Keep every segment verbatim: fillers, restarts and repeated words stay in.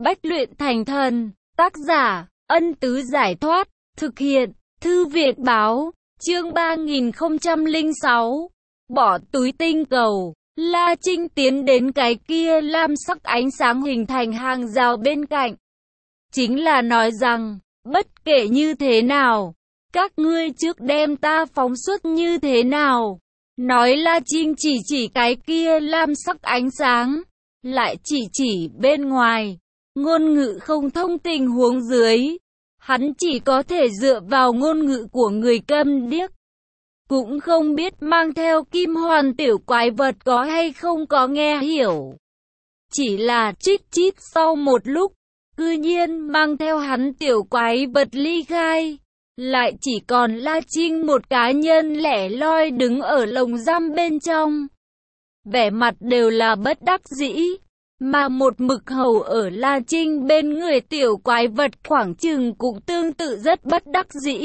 Bách luyện thành thần. Tác giả, Ân Tứ Giải Thoát. Thực hiện, Thư Việt Báo. Chương ba nghìn không trăm lẻ sáu. Bỏ túi tinh cầu. La Trinh tiến đến cái kia lam sắc ánh sáng hình thành hàng rào bên cạnh. Chính là nói rằng, bất kể như thế nào, các ngươi trước đem ta phóng xuất như thế nào. Nói La Trinh chỉ chỉ cái kia lam sắc ánh sáng, lại chỉ chỉ bên ngoài. Ngôn ngữ không thông tình huống dưới, hắn chỉ có thể dựa vào ngôn ngữ của người câm điếc. Cũng không biết mang theo kim hoàn tiểu quái vật có hay không có nghe hiểu. Chỉ là chít chít sau một lúc, cư nhiên mang theo hắn tiểu quái vật ly khai. Lại chỉ còn La Trinh một cá nhân lẻ loi đứng ở lồng giam bên trong. Vẻ mặt đều là bất đắc dĩ. Mà một mực hầu ở La Trinh bên người tiểu quái vật khoảng chừng cũng tương tự rất bất đắc dĩ.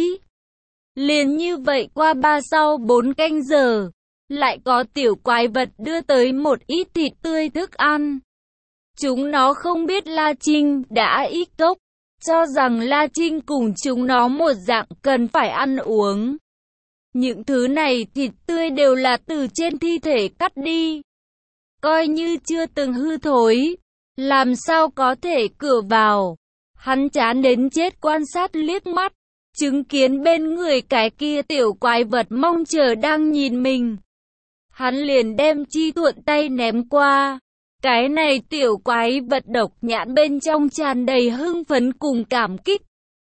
Liền như vậy qua ba sau bốn canh giờ, lại có tiểu quái vật đưa tới một ít thịt tươi thức ăn. Chúng nó không biết La Trinh đã ít cốc, cho rằng La Trinh cùng chúng nó một dạng cần phải ăn uống. Những thứ này thịt tươi đều là từ trên thi thể cắt đi, coi như chưa từng hư thối, làm sao có thể cửa vào. Hắn chán đến chết quan sát liếc mắt, chứng kiến bên người cái kia tiểu quái vật mong chờ đang nhìn mình. Hắn liền đem chi thuận tay ném qua. Cái này tiểu quái vật độc nhãn bên trong tràn đầy hưng phấn cùng cảm kích.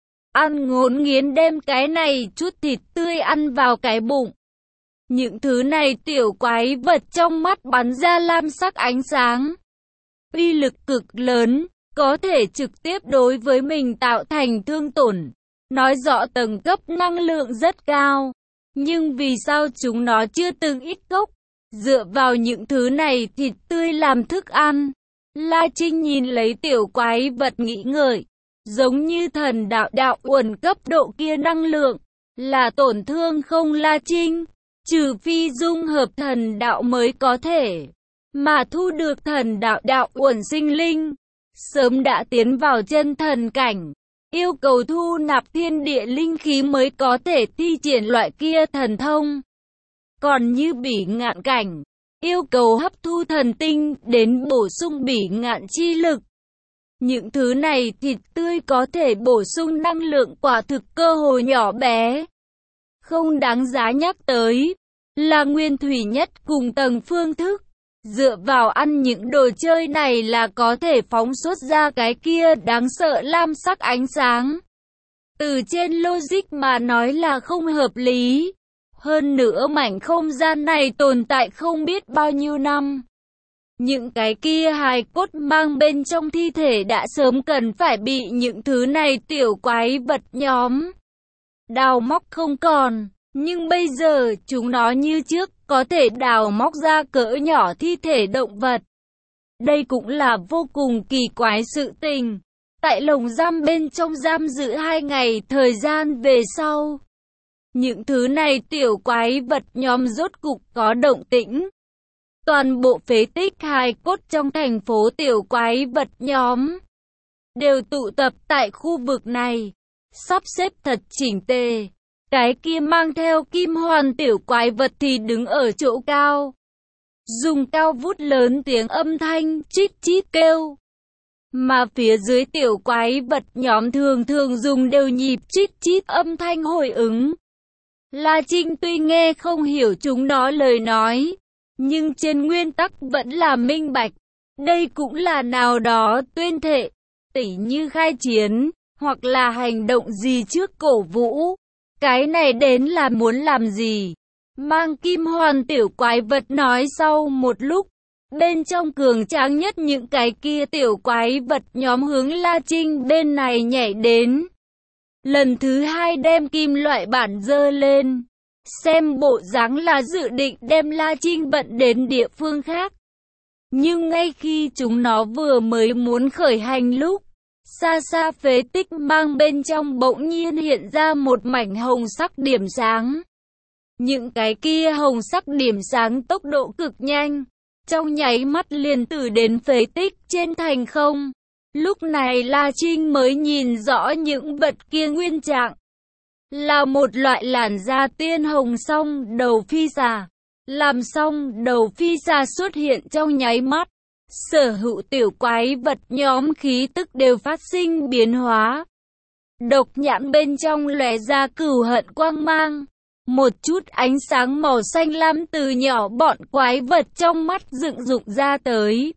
Ăn ngốn nghiến đem cái này chút thịt tươi ăn vào cái bụng. Những thứ này tiểu quái vật trong mắt bắn ra lam sắc ánh sáng. Uy lực cực lớn, có thể trực tiếp đối với mình tạo thành thương tổn. Nói rõ tầng cấp năng lượng rất cao. Nhưng vì sao chúng nó chưa từng ít cốc? Dựa vào những thứ này thịt tươi làm thức ăn. La Trinh nhìn lấy tiểu quái vật nghĩ ngợi. Giống như thần đạo đạo uẩn cấp độ kia năng lượng. Là tổn thương không La Trinh? Trừ phi dung hợp thần đạo mới có thể. Mà thu được thần đạo đạo uẩn sinh linh. Sớm đã tiến vào chân thần cảnh. Yêu cầu thu nạp thiên địa linh khí mới có thể thi triển loại kia thần thông. Còn như bỉ ngạn cảnh, yêu cầu hấp thu thần tinh đến bổ sung bỉ ngạn chi lực. Những thứ này thịt tươi có thể bổ sung năng lượng quả thực cơ hội nhỏ bé. Không đáng giá nhắc tới, là nguyên thủy nhất cùng tầng phương thức. Dựa vào ăn những đồ chơi này là có thể phóng xuất ra cái kia đáng sợ lam sắc ánh sáng. Từ trên logic mà nói là không hợp lý. Hơn nữa mảnh không gian này tồn tại không biết bao nhiêu năm. Những cái kia hài cốt mang bên trong thi thể đã sớm cần phải bị những thứ này tiểu quái vật nhóm đào móc không còn. Nhưng bây giờ chúng nó như trước có thể đào móc ra cỡ nhỏ thi thể động vật. Đây cũng là vô cùng kỳ quái sự tình. Tại lồng giam bên trong giam giữ hai ngày thời gian về sau. Những thứ này tiểu quái vật nhóm rốt cục có động tĩnh. Toàn bộ phế tích hài cốt trong thành phố tiểu quái vật nhóm đều tụ tập tại khu vực này, sắp xếp thật chỉnh tề. Cái kia mang theo kim hoàn tiểu quái vật thì đứng ở chỗ cao, dùng cao vút lớn tiếng âm thanh chít chít kêu. Mà phía dưới tiểu quái vật nhóm thường thường dùng đều nhịp chít chít âm thanh hồi ứng. La Trinh tuy nghe không hiểu chúng nó lời nói, nhưng trên nguyên tắc vẫn là minh bạch. Đây cũng là nào đó tuyên thệ, tỉ như khai chiến, hoặc là hành động gì trước cổ vũ. Cái này đến là muốn làm gì? Mang kim hoàn tiểu quái vật nói sau một lúc, bên trong cường tráng nhất những cái kia tiểu quái vật nhóm hướng La Trinh bên này nhảy đến. Lần thứ hai đem kim loại bản dơ lên. Xem bộ dáng là dự định đem La Trinh bận đến địa phương khác. Nhưng ngay khi chúng nó vừa mới muốn khởi hành lúc, xa xa phế tích mang bên trong bỗng nhiên hiện ra một mảnh hồng sắc điểm sáng. Những cái kia hồng sắc điểm sáng tốc độ cực nhanh, trong nháy mắt liền từ đến phế tích trên thành không. Lúc này La Trinh mới nhìn rõ những vật kia nguyên trạng. Là một loại làn da tiên hồng song đầu phi xà. Làm xong đầu phi xà xuất hiện trong nháy mắt. Sở hữu tiểu quái vật nhóm khí tức đều phát sinh biến hóa. Độc nhãn bên trong lóe ra cừu hận quang mang. Một chút ánh sáng màu xanh lam từ nhỏ bọn quái vật trong mắt dựng dục ra tới.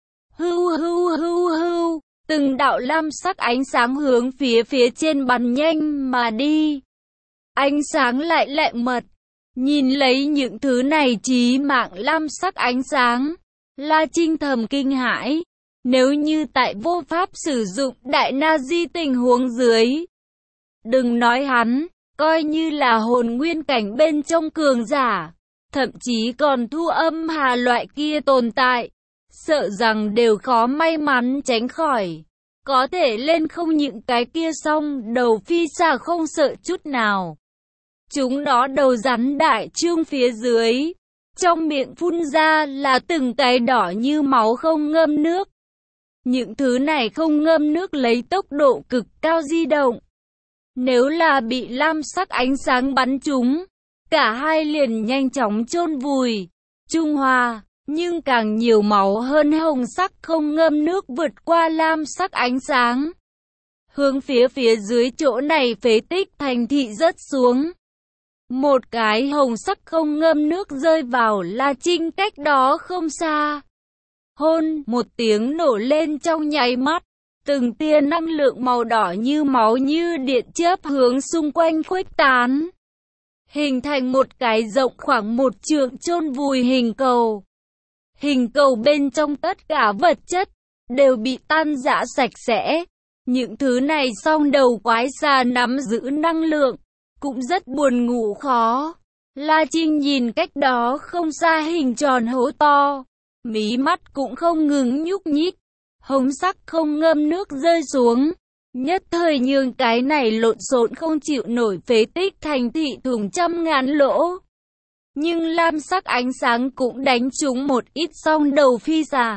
Hưu hưu hưu hưu, từng đạo lam sắc ánh sáng hướng phía phía trên bắn nhanh mà đi. Ánh sáng lại lẹ mật, nhìn lấy những thứ này chí mạng lam sắc ánh sáng. La Trinh thầm kinh hãi, nếu như tại vô pháp sử dụng đại na di tình huống dưới. Đừng nói hắn, coi như là hồn nguyên cảnh bên trong cường giả, thậm chí còn thu âm hà loại kia tồn tại, sợ rằng đều khó may mắn tránh khỏi. Có thể lên không những cái kia xong đầu phi xà không sợ chút nào. Chúng nó đầu rắn đại trương phía dưới. Trong miệng phun ra là từng cái đỏ như máu không ngâm nước. Những thứ này không ngâm nước lấy tốc độ cực cao di động. Nếu là bị lam sắc ánh sáng bắn trúng, cả hai liền nhanh chóng chôn vùi, trung hòa. Nhưng càng nhiều máu hơn hồng sắc không ngâm nước vượt qua lam sắc ánh sáng. Hướng phía phía dưới chỗ này phế tích thành thị rớt xuống. Một cái hồng sắc không ngâm nước rơi vào La Trinh cách đó không xa. Hôn, một tiếng nổ lên trong nháy mắt. Từng tia năng lượng màu đỏ như máu như điện chớp hướng xung quanh khuếch tán. Hình thành một cái rộng khoảng một trượng chôn vùi hình cầu. Hình cầu bên trong tất cả vật chất đều bị tan rã sạch sẽ. Những thứ này song đầu quái xà nắm giữ năng lượng, cũng rất buồn ngủ khó. La Trinh nhìn cách đó không xa hình tròn hố to, mí mắt cũng không ngừng nhúc nhích. Hồng sắc không ngâm nước rơi xuống, nhất thời nhường cái này lộn xộn không chịu nổi phế tích thành thị thủng trăm ngàn lỗ. Nhưng lam sắc ánh sáng cũng đánh trúng một ít song đầu phi xà.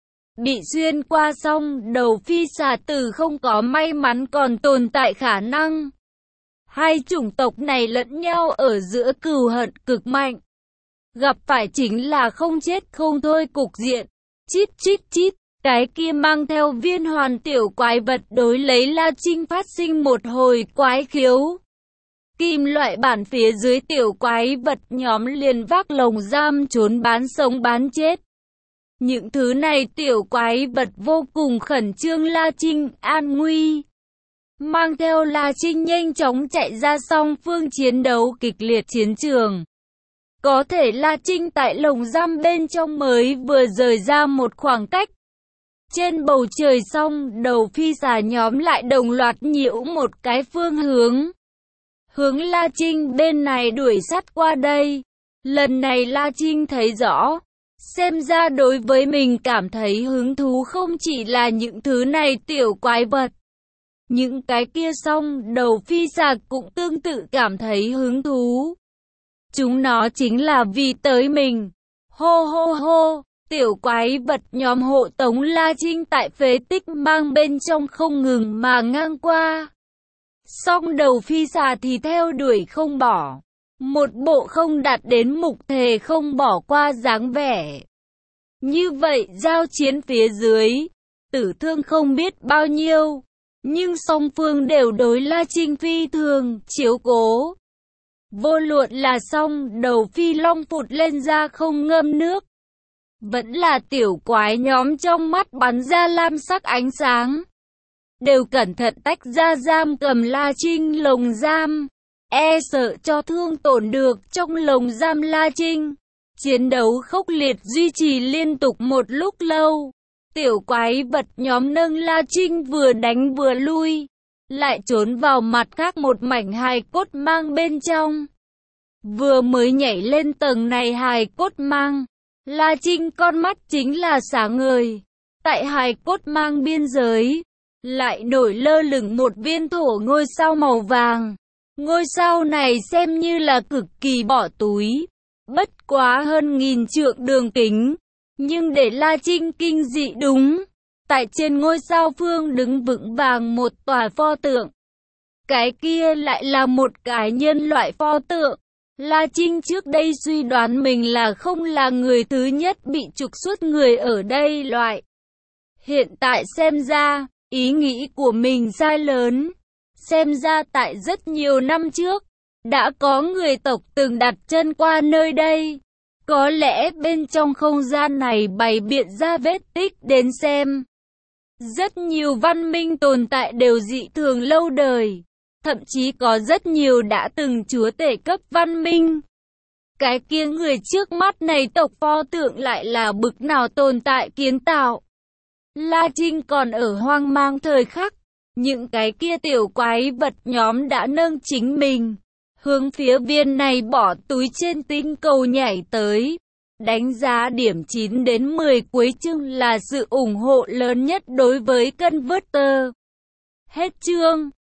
Bị xuyên qua song đầu phi xà từ không có may mắn còn tồn tại khả năng. Hai chủng tộc này lẫn nhau ở giữa cừu hận cực mạnh. Gặp phải chính là không chết không thôi cục diện. Chít chít chít, cái kia mang theo viên hoàn tiểu quái vật đối lấy La Trinh phát sinh một hồi quái khiếu. Kim loại bản phía dưới tiểu quái vật nhóm liền vác lồng giam trốn bán sống bán chết. Những thứ này tiểu quái vật vô cùng khẩn trương La Trinh an nguy. Mang theo La Trinh nhanh chóng chạy ra song phương chiến đấu kịch liệt chiến trường. Có thể La Trinh tại lồng giam bên trong mới vừa rời ra một khoảng cách. Trên bầu trời song đầu phi xà nhóm lại đồng loạt nhiễu một cái phương hướng. Hướng La Trinh bên này đuổi sát qua đây. Lần này La Trinh thấy rõ. Xem ra đối với mình cảm thấy hứng thú không chỉ là những thứ này tiểu quái vật. Những cái kia song đầu phi xà cũng tương tự cảm thấy hứng thú. Chúng nó chính là vì tới mình. Hô hô hô, tiểu quái vật nhóm hộ tống La Trinh tại phế tích mang bên trong không ngừng mà ngang qua. Song đầu phi xà thì theo đuổi không bỏ. Một bộ không đạt đến mục thề không bỏ qua dáng vẻ. Như vậy giao chiến phía dưới, tử thương không biết bao nhiêu. Nhưng song phương đều đối La Trinh phi thường chiếu cố. Vô luận là song đầu phi long phụt lên ra không ngâm nước. Vẫn là tiểu quái nhóm trong mắt bắn ra lam sắc ánh sáng. Đều cẩn thận tách ra giam cầm La Trinh lồng giam. E sợ cho thương tổn được trong lồng giam La Trinh. Chiến đấu khốc liệt duy trì liên tục một lúc lâu. Tiểu quái vật nhóm nâng La Trinh vừa đánh vừa lui. Lại trốn vào mặt khác một mảnh hài cốt mang bên trong. Vừa mới nhảy lên tầng này hài cốt mang. La Trinh con mắt chính là sáng ngời. Tại hài cốt mang biên giới. Lại nổi lơ lửng một viên thổ ngôi sao màu vàng. Ngôi sao này xem như là cực kỳ bỏ túi. Bất quá hơn nghìn trượng đường kính. Nhưng để La Trinh kinh dị đúng Tại trên ngôi sao phương đứng vững vàng một tòa pho tượng. Cái kia lại là một cái nhân loại pho tượng. La Trinh trước đây suy đoán mình là không là người thứ nhất bị trục xuất người ở đây loại. Hiện tại xem ra, ý nghĩ của mình sai lớn. Xem ra tại rất nhiều năm trước, đã có người tộc từng đặt chân qua nơi đây. Có lẽ bên trong không gian này bày biện ra vết tích đến xem. Rất nhiều văn minh tồn tại đều dị thường lâu đời. Thậm chí có rất nhiều đã từng chúa tể cấp văn minh. Cái kia người trước mắt này tộc pho tượng lại là bực nào tồn tại kiến tạo. La Trinh còn ở hoang mang thời khắc. Những cái kia tiểu quái vật nhóm đã nâng chính mình. Hướng phía viên này bỏ túi trên tinh cầu nhảy tới. Đánh giá điểm chín đến mười cuối chương là sự ủng hộ lớn nhất đối với Converter. Hết chương.